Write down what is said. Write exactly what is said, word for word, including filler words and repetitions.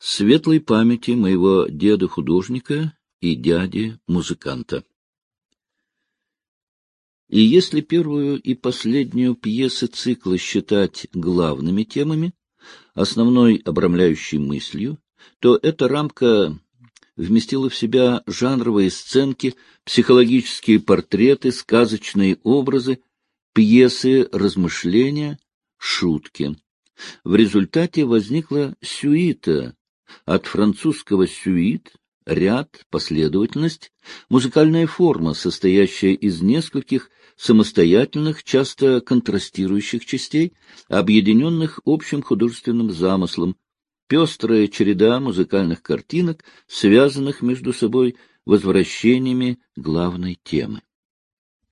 Светлой памяти моего деда-художника и дяди-музыканта. И если первую и последнюю пьесы цикла считать главными темами, основной обрамляющей мыслью, то эта рамка вместила в себя жанровые сценки, психологические портреты, сказочные образы, пьесы размышления, шутки. В результате возникла сюита, от французского «сюит» — ряд, последовательность, музыкальная форма, состоящая из нескольких самостоятельных, часто контрастирующих частей, объединенных общим художественным замыслом, пестрая череда музыкальных картинок, связанных между собой возвращениями главной темы.